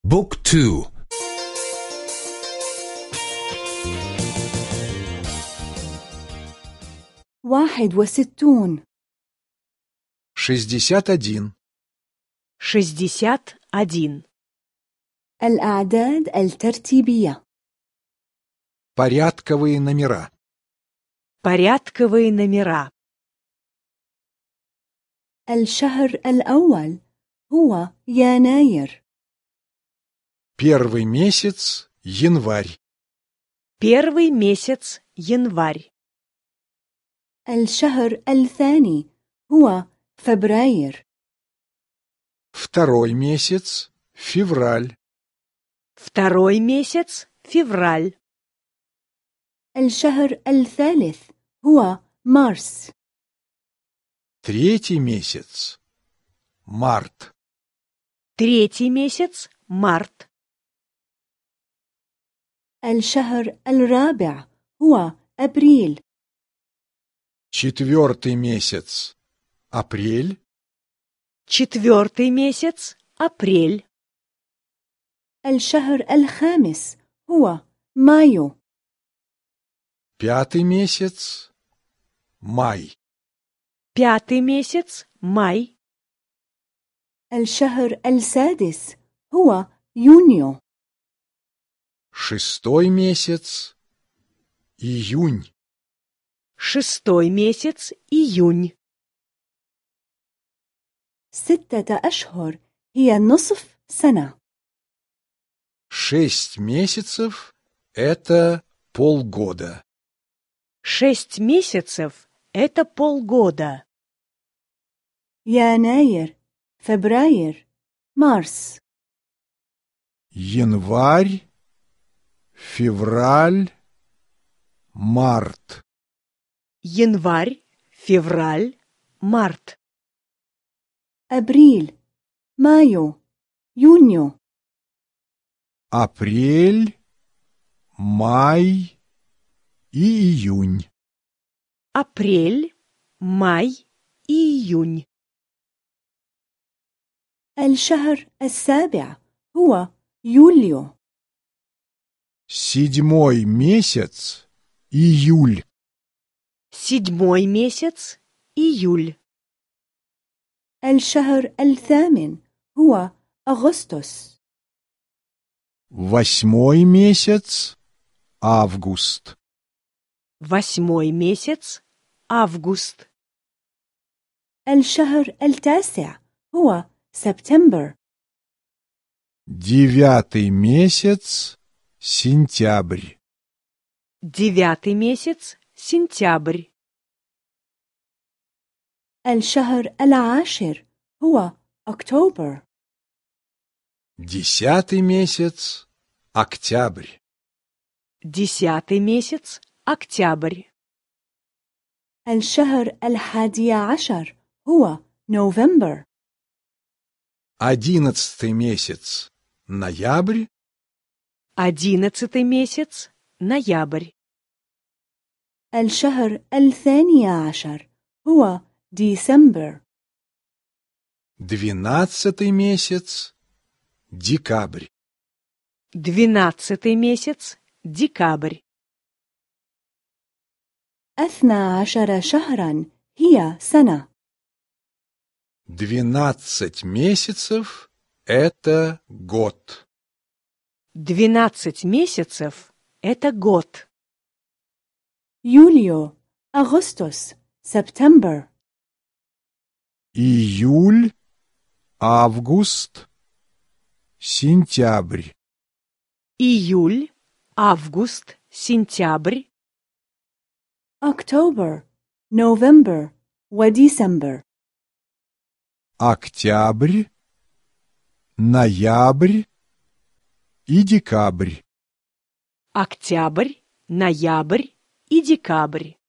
بوك تو 61 61 61. الأعداد الترتيبية. порядковые номера. Порядковые номера. الشهر الأول هو يناير. Первый месяц — январь. Первый месяц — январь. الشهر الثاني هو فبراير. Второй месяц — февраль. Второй месяц — февраль. الشهر الثالث هو مارس. Третий месяц — март. Третий месяц — март. الشهر الرابع هو أبريل. Четвертый месяц — апрель. Четвертый месяц — апрель. الشهر الخامس هو مايو. Пятый месяц — май. Пятый месяц — май. الشهر السادس هو يونيو. Шестой месяц — июнь. Шестой месяц — июнь. 6 أشهر هي نصف سنة. 6 месяцев — это полгода. 6 месяцев — это полгода. يناير، فبراير، مارس. Январь, февраль, март. Январь, февраль, март. أبريل، مايو، يونيو. Апрель, май и июнь. Апрель, май и июнь. الشهر السابع هو يوليو. Седьмой месяц — июль. Седьмой месяц — июль. الشهر الثامن هو أغسطس. Восьмой месяц — август. Восьмой месяц — август. الشهر التاسع هو سبتمبر. Девятый месяц — сентябрь. Девятый месяц — сентябрь. الشهر العاشر هو أكتوبر. Десятый месяц — октябрь. Десятый месяц — октябрь. الشهر الحادي عشر هو نوفمبر. Одиннадцатый месяц — ноябрь. Одиннадцатый месяц — ноябрь. الشهر الثاني عشر هو ديسمبر. Двенадцатый месяц — декабрь. Двенадцатый месяц — декабрь. 12 شهرا هي سنة. 12 месяцев — это год. 12 месяцев — это год. يوليو، أغسطس، سبتمبر. Июль, август, сентябрь. Июль, август, сентябрь. أكتوبر، نوفمبر وديسمبر. Октябрь, ноябрь и декабрь. Октябрь, ноябрь и декабрь.